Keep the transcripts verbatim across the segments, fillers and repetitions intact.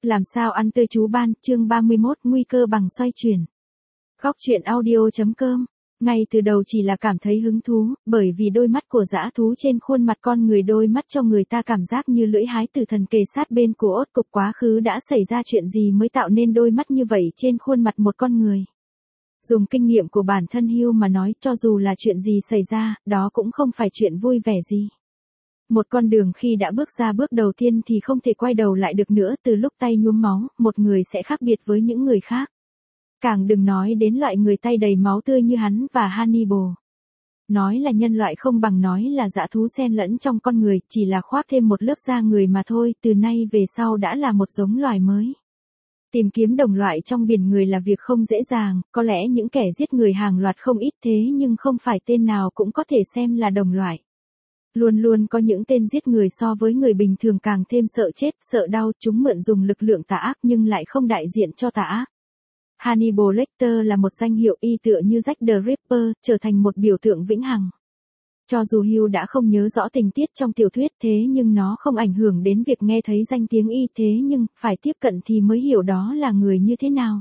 Làm sao ăn tươi chú ban, chương ba mươi mốt, nguy cơ bằng xoay chuyển. Góc truyện audio.com. Ngay từ đầu chỉ là cảm thấy hứng thú, bởi vì đôi mắt của dã thú trên khuôn mặt con người, đôi mắt cho người ta cảm giác như lưỡi hái tử thần kề sát bên của ốt cục. Quá khứ đã xảy ra chuyện gì mới tạo nên đôi mắt như vậy trên khuôn mặt một con người. Dùng kinh nghiệm của bản thân Hugh mà nói, cho dù là chuyện gì xảy ra, đó cũng không phải chuyện vui vẻ gì. Một con đường khi đã bước ra bước đầu tiên thì không thể quay đầu lại được nữa. Từ lúc tay nhuốm máu, một người sẽ khác biệt với những người khác. Càng đừng nói đến loại người tay đầy máu tươi như hắn và Hannibal. Nói là nhân loại không bằng nói là dã thú xen lẫn trong con người, chỉ là khoác thêm một lớp da người mà thôi. Từ nay về sau đã là một giống loài mới. Tìm kiếm đồng loại trong biển người là việc không dễ dàng, có lẽ những kẻ giết người hàng loạt không ít, thế nhưng không phải tên nào cũng có thể xem là đồng loại. Luôn luôn có những tên giết người so với người bình thường càng thêm sợ chết, sợ đau. Chúng mượn dùng lực lượng tà ác nhưng lại không đại diện cho tà ác. Hannibal Lecter là một danh hiệu y tựa như Jack the Ripper, trở thành một biểu tượng vĩnh hằng. Cho dù Hugh đã không nhớ rõ tình tiết trong tiểu thuyết, thế nhưng nó không ảnh hưởng đến việc nghe thấy danh tiếng y, thế nhưng phải tiếp cận thì mới hiểu đó là người như thế nào.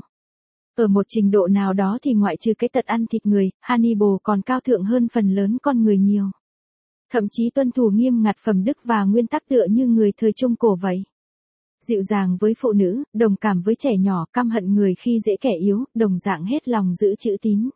Ở một trình độ nào đó thì ngoại trừ cái tật ăn thịt người, Hannibal còn cao thượng hơn phần lớn con người nhiều. Thậm chí tuân thủ nghiêm ngặt phẩm đức và nguyên tắc tựa như người thời Trung Cổ vậy. Dịu dàng với phụ nữ, đồng cảm với trẻ nhỏ, căm hận người khi dễ kẻ yếu, đồng dạng hết lòng giữ chữ tín.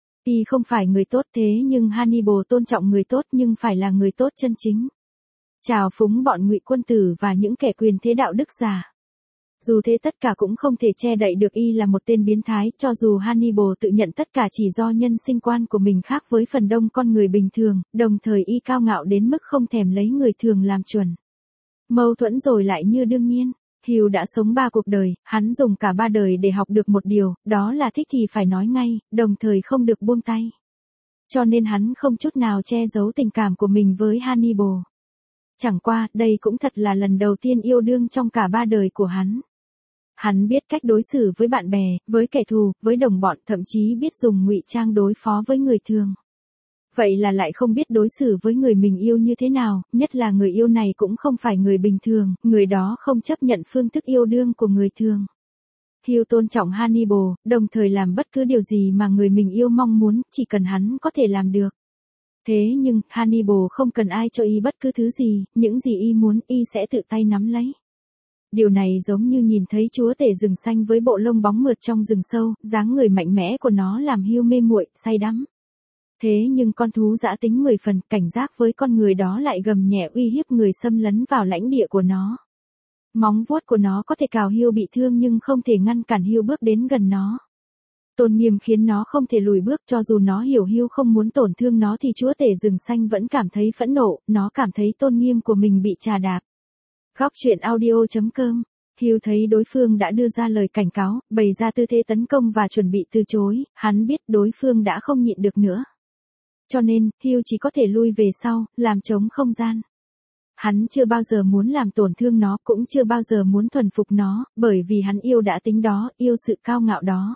Y không phải người tốt, thế nhưng Hannibal tôn trọng người tốt nhưng phải là người tốt chân chính. Trào phúng bọn ngụy quân tử và những kẻ quyền thế đạo đức giả. Dù thế tất cả cũng không thể che đậy được y là một tên biến thái, cho dù Hannibal tự nhận tất cả chỉ do nhân sinh quan của mình khác với phần đông con người bình thường, đồng thời y cao ngạo đến mức không thèm lấy người thường làm chuẩn. Mâu thuẫn rồi lại như đương nhiên. Hugh đã sống ba cuộc đời, hắn dùng cả ba đời để học được một điều, đó là thích thì phải nói ngay, đồng thời không được buông tay. Cho nên hắn không chút nào che giấu tình cảm của mình với Hannibal. Chẳng qua, đây cũng thật là lần đầu tiên yêu đương trong cả ba đời của hắn. Hắn biết cách đối xử với bạn bè, với kẻ thù, với đồng bọn, thậm chí biết dùng ngụy trang đối phó với người thường. Vậy là lại không biết đối xử với người mình yêu như thế nào, nhất là người yêu này cũng không phải người bình thường, người đó không chấp nhận phương thức yêu đương của người thường. Hugh tôn trọng Hannibal, đồng thời làm bất cứ điều gì mà người mình yêu mong muốn, chỉ cần hắn có thể làm được. Thế nhưng, Hannibal không cần ai cho y bất cứ thứ gì, những gì y muốn y sẽ tự tay nắm lấy. Điều này giống như nhìn thấy chúa tể rừng xanh với bộ lông bóng mượt trong rừng sâu, dáng người mạnh mẽ của nó làm Hugh mê muội, say đắm. Thế nhưng con thú dã tính mười phần, cảnh giác với con người đó lại gầm nhẹ uy hiếp người xâm lấn vào lãnh địa của nó. Móng vuốt của nó có thể cào Hugh bị thương nhưng không thể ngăn cản Hugh bước đến gần nó. Tôn nghiêm khiến nó không thể lùi bước, cho dù nó hiểu Hugh không muốn tổn thương nó thì chúa tể rừng xanh vẫn cảm thấy phẫn nộ, nó cảm thấy tôn nghiêm của mình bị trà đạp. Góc truyện audio.com. Hugh thấy đối phương đã đưa ra lời cảnh cáo, bày ra tư thế tấn công và chuẩn bị từ chối, hắn biết đối phương đã không nhịn được nữa. Cho nên, Hugh chỉ có thể lui về sau, làm trống không gian. Hắn chưa bao giờ muốn làm tổn thương nó, cũng chưa bao giờ muốn thuần phục nó, bởi vì hắn yêu đã tính đó, yêu sự cao ngạo đó.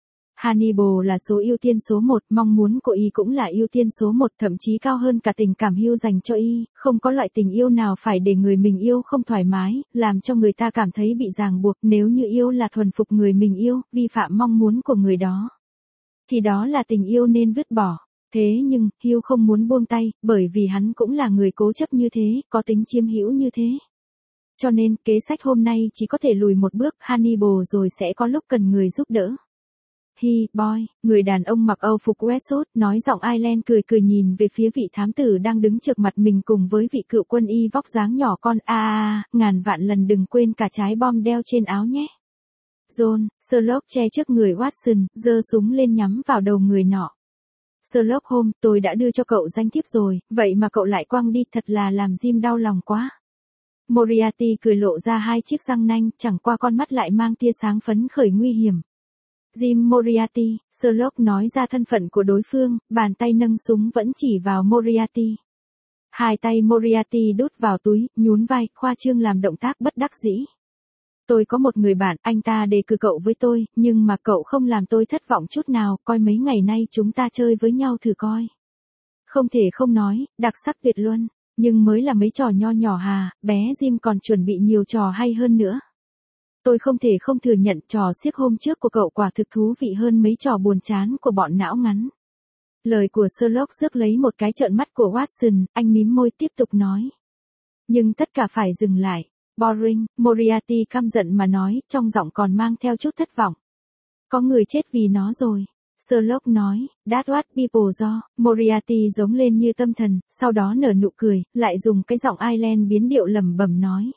Hannibal là số ưu tiên số một, mong muốn của y cũng là ưu tiên số một, thậm chí cao hơn cả tình cảm Hugh dành cho y, không có loại tình yêu nào phải để người mình yêu không thoải mái, làm cho người ta cảm thấy bị ràng buộc. Nếu như yêu là thuần phục người mình yêu, vi phạm mong muốn của người đó, thì đó là tình yêu nên vứt bỏ. Thế nhưng, Hugh không muốn buông tay, bởi vì hắn cũng là người cố chấp như thế, có tính chiếm hữu như thế. Cho nên, kế sách hôm nay chỉ có thể lùi một bước, Hannibal rồi sẽ có lúc cần người giúp đỡ. Hi, boy, người đàn ông mặc âu phục Westwood, nói giọng Ireland cười cười nhìn về phía vị thám tử đang đứng trước mặt mình cùng với vị cựu quân y vóc dáng nhỏ con. A a, ngàn vạn lần đừng quên cả trái bom đeo trên áo nhé. John, Sherlock che trước người Watson, giơ súng lên nhắm vào đầu người nọ. Sherlock Holmes, tôi đã đưa cho cậu danh thiếp rồi, vậy mà cậu lại quăng đi, thật là làm Jim đau lòng quá. Moriarty cười lộ ra hai chiếc răng nanh, chẳng qua con mắt lại mang tia sáng phấn khởi nguy hiểm. Jim Moriarty, Sherlock nói ra thân phận của đối phương, bàn tay nâng súng vẫn chỉ vào Moriarty. Hai tay Moriarty đút vào túi, nhún vai, khoa trương làm động tác bất đắc dĩ. Tôi có một người bạn, anh ta đề cử cậu với tôi, nhưng mà cậu không làm tôi thất vọng chút nào, coi mấy ngày nay chúng ta chơi với nhau thử coi. Không thể không nói, đặc sắc tuyệt luân, nhưng mới là mấy trò nho nhỏ hà, bé Jim còn chuẩn bị nhiều trò hay hơn nữa. Tôi không thể không thừa nhận trò xiếc hôm trước của cậu quả thực thú vị hơn mấy trò buồn chán của bọn não ngắn. Lời của Sherlock rước lấy một cái trợn mắt của Watson, anh mím môi tiếp tục nói. Nhưng tất cả phải dừng lại. Boring, Moriarty căm giận mà nói, trong giọng còn mang theo chút thất vọng. Có người chết vì nó rồi. Sherlock nói, That's what people do. Moriarty giống lên như tâm thần, sau đó nở nụ cười, lại dùng cái giọng Ireland biến điệu lẩm bẩm nói.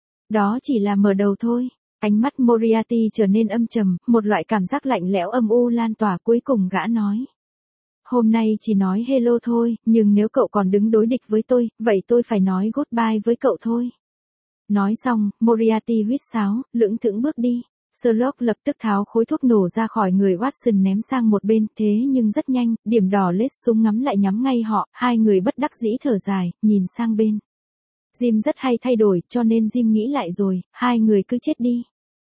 Đó chỉ là mở đầu thôi. Ánh mắt Moriarty trở nên âm trầm, một loại cảm giác lạnh lẽo âm u lan tỏa, cuối cùng gã nói. Hôm nay chỉ nói hello thôi, nhưng nếu cậu còn đứng đối địch với tôi, vậy tôi phải nói goodbye với cậu thôi. Nói xong, Moriarty huýt sáo, lững thững bước đi. Sherlock lập tức tháo khối thuốc nổ ra khỏi người Watson ném sang một bên, thế nhưng rất nhanh, điểm đỏ lết súng ngắm lại nhắm ngay họ, hai người bất đắc dĩ thở dài, nhìn sang bên. Jim rất hay thay đổi, cho nên Jim nghĩ lại rồi, hai người cứ chết đi.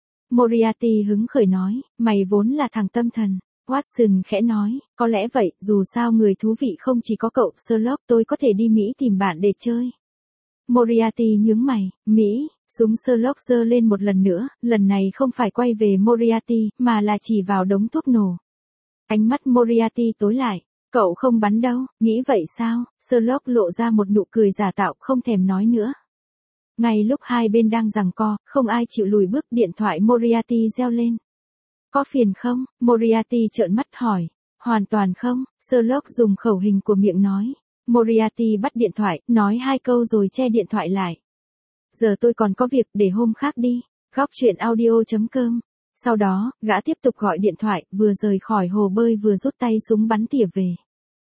Moriarty hứng khởi nói, mày vốn là thằng tâm thần. Watson khẽ nói, có lẽ vậy, dù sao người thú vị không chỉ có cậu, Sherlock, tôi có thể đi Mỹ tìm bạn để chơi. Moriarty nhướng mày, Mỹ, súng Sherlock giơ lên một lần nữa, lần này không phải quay về Moriarty, mà là chỉ vào đống thuốc nổ. Ánh mắt Moriarty tối lại, cậu không bắn đâu, nghĩ vậy sao? Sherlock lộ ra một nụ cười giả tạo, không thèm nói nữa. Ngay lúc hai bên đang giằng co, không ai chịu lùi bước, điện thoại Moriarty reo lên. Có phiền không? Moriarty trợn mắt hỏi. Hoàn toàn không, Sherlock dùng khẩu hình của miệng nói. Moriarty bắt điện thoại, nói hai câu rồi che điện thoại lại. Giờ tôi còn có việc, để hôm khác đi. Góc chuyện audio chấm com. Sau đó, gã tiếp tục gọi điện thoại, vừa rời khỏi hồ bơi vừa rút tay súng bắn tỉa về.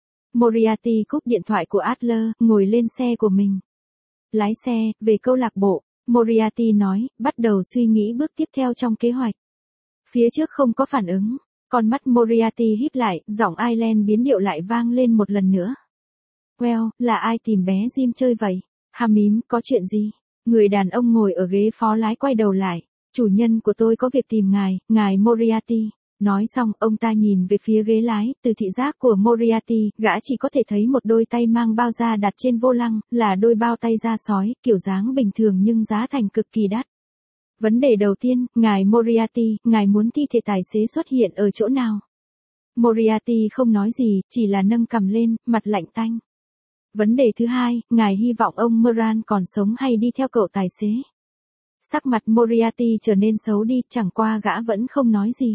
Moriarty cúp điện thoại của Adler, ngồi lên xe của mình. Lái xe, về câu lạc bộ, Moriarty nói, bắt đầu suy nghĩ bước tiếp theo trong kế hoạch. Phía trước không có phản ứng, con mắt Moriarty híp lại, giọng Ireland biến điệu lại vang lên một lần nữa. Well, là ai tìm bé Jim chơi vậy? Hà mím, có chuyện gì? Người đàn ông ngồi ở ghế phó lái quay đầu lại. Chủ nhân của tôi có việc tìm ngài, ngài Moriarty. Nói xong, ông ta nhìn về phía ghế lái, từ thị giác của Moriarty, gã chỉ có thể thấy một đôi tay mang bao da đặt trên vô lăng, là đôi bao tay da sói, kiểu dáng bình thường nhưng giá thành cực kỳ đắt. Vấn đề đầu tiên, ngài Moriarty, ngài muốn thi thể tài xế xuất hiện ở chỗ nào? Moriarty không nói gì, chỉ là nâng cằm lên, mặt lạnh tanh. Vấn đề thứ hai, ngài hy vọng ông Moran còn sống hay đi theo cậu tài xế? Sắc mặt Moriarty trở nên xấu đi, chẳng qua gã vẫn không nói gì.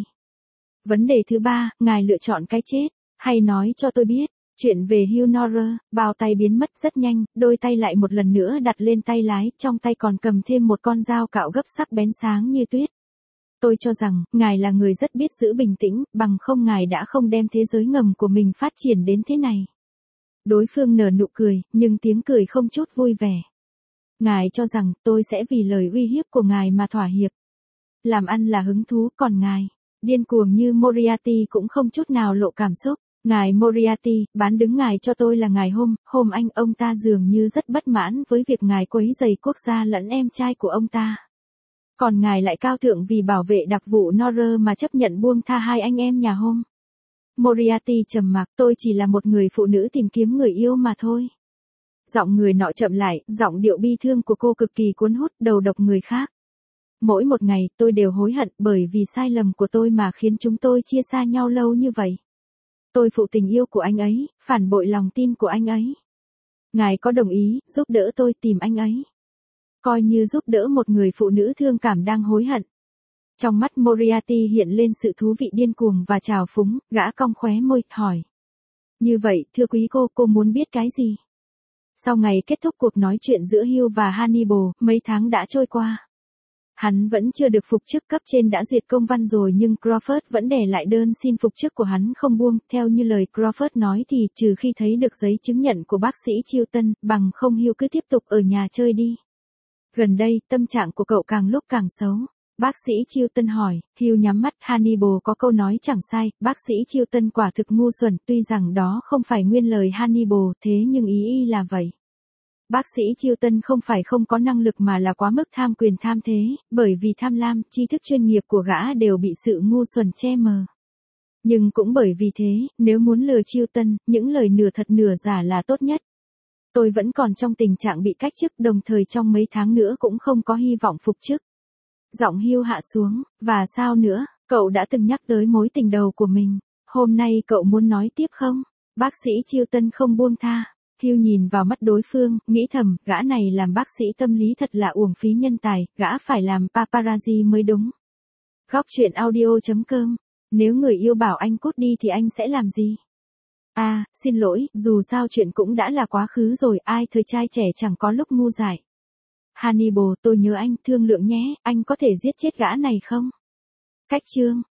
Vấn đề thứ ba, ngài lựa chọn cái chết, hay nói cho tôi biết, chuyện về Hugh Norrer, bao tay biến mất rất nhanh, đôi tay lại một lần nữa đặt lên tay lái, trong tay còn cầm thêm một con dao cạo gấp sắc bén sáng như tuyết. Tôi cho rằng, ngài là người rất biết giữ bình tĩnh, bằng không ngài đã không đem thế giới ngầm của mình phát triển đến thế này. Đối phương nở nụ cười, nhưng tiếng cười không chút vui vẻ. Ngài cho rằng, tôi sẽ vì lời uy hiếp của ngài mà thỏa hiệp. Làm ăn là hứng thú, còn ngài, điên cuồng như Moriarty cũng không chút nào lộ cảm xúc. Ngài Moriarty, bán đứng ngài cho tôi là ngài hôm, hôm anh ông ta dường như rất bất mãn với việc ngài quấy rầy quốc gia lẫn em trai của ông ta. Còn ngài lại cao thượng vì bảo vệ đặc vụ Norrer mà chấp nhận buông tha hai anh em nhà hôm. Moriarty trầm mặc, tôi chỉ là một người phụ nữ tìm kiếm người yêu mà thôi. Giọng người nọ chậm lại, giọng điệu bi thương của cô cực kỳ cuốn hút, đầu độc người khác. Mỗi một ngày, tôi đều hối hận bởi vì sai lầm của tôi mà khiến chúng tôi chia xa nhau lâu như vậy. Tôi phụ tình yêu của anh ấy, phản bội lòng tin của anh ấy. Ngài có đồng ý, giúp đỡ tôi tìm anh ấy. Coi như giúp đỡ một người phụ nữ thương cảm đang hối hận. Trong mắt Moriarty hiện lên sự thú vị điên cuồng và trào phúng, gã cong khóe môi, hỏi. Như vậy, thưa quý cô, cô muốn biết cái gì? Sau ngày kết thúc cuộc nói chuyện giữa Hugh và Hannibal, mấy tháng đã trôi qua. Hắn vẫn chưa được phục chức, cấp trên đã duyệt công văn rồi nhưng Crawford vẫn đè lại đơn xin phục chức của hắn không buông, theo như lời Crawford nói thì trừ khi thấy được giấy chứng nhận của bác sĩ Chilton, bằng không Hugh cứ tiếp tục ở nhà chơi đi. Gần đây, tâm trạng của cậu càng lúc càng xấu. Bác sĩ Chilton hỏi, Hugh nhắm mắt, Hannibal có câu nói chẳng sai, bác sĩ Chilton quả thực ngu xuẩn, tuy rằng đó không phải nguyên lời Hannibal, thế nhưng ý y là vậy. Bác sĩ Chilton không phải không có năng lực mà là quá mức tham quyền tham thế, bởi vì tham lam, tri thức chuyên nghiệp của gã đều bị sự ngu xuẩn che mờ. Nhưng cũng bởi vì thế, nếu muốn lừa Chilton, những lời nửa thật nửa giả là tốt nhất. Tôi vẫn còn trong tình trạng bị cách chức, đồng thời trong mấy tháng nữa cũng không có hy vọng phục chức. Giọng Hugh hạ xuống, và sao nữa, cậu đã từng nhắc tới mối tình đầu của mình. Hôm nay cậu muốn nói tiếp không? Bác sĩ Chilton không buông tha. Hugh nhìn vào mắt đối phương, nghĩ thầm, gã này làm bác sĩ tâm lý thật là uổng phí nhân tài, gã phải làm paparazzi mới đúng. Góc truyện audio chấm com. Nếu người yêu bảo anh cút đi thì anh sẽ làm gì? À, xin lỗi, dù sao chuyện cũng đã là quá khứ rồi, ai thời trai trẻ chẳng có lúc ngu dại. Hannibal, tôi nhớ anh, thương lượng nhé, anh có thể giết chết gã này không? Cách chương.